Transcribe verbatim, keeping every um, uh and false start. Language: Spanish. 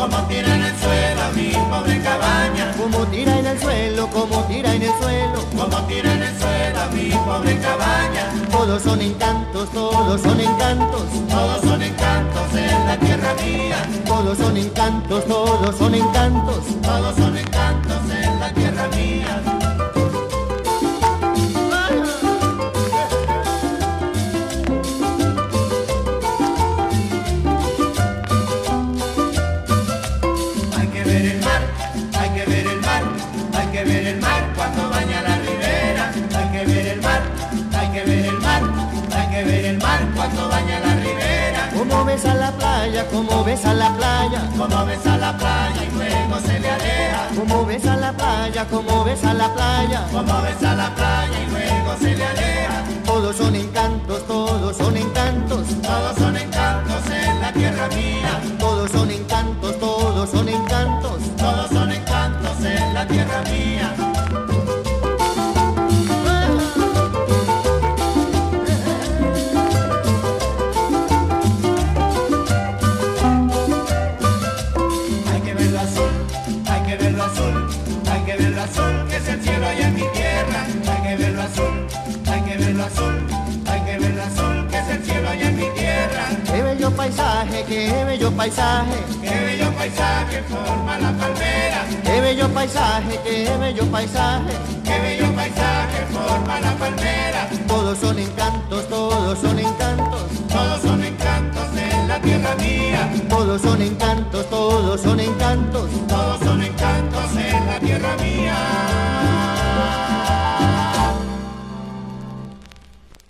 como tira en el suelo mi pobre cabaña, como tira en el suelo, como tira en el suelo, como tira en el suelo mi pobre cabaña. todos son encantos, todos son encantos, Todos son encantos en la tierra mía, todos son encantos, todos son encantos. todos son encantos en la tierra mía. Hay que ver el mar, hay que ver el mar, hay que ver el mar cuando baña la ribera. Hay que ver el mar, hay que ver el mar, hay que ver el mar cuando baña la ribera. Como besa la playa, como besa la playa, Como besa la playa y luego se le aleja. como besa la playa, como besa la playa. Como besa la playa y luego se le aleja. Todos son encantos, todos son encantos, Todos son encantos en la tierra mía. todos son encantos, todos son encantos. Todos son encantos en la tierra mía. Hay que ver lo azul, hay que ver lo azul, hay que ver lo azul que es el cielo allá en mi tierra. Hay que ver lo azul, hay que ver lo azul, hay que ver lo azul que es el cielo allá en mi tierra. Qué bello paisaje, qué bello paisaje, Qué bello paisaje forma la palmera. qué bello paisaje, qué bello paisaje. Qué bello paisaje forma la palmera. Todos son encantos, todos son encantos, Todos son encantos en la tierra mía. todos son encantos, todos son encantos. Todos son encantos en la tierra mía.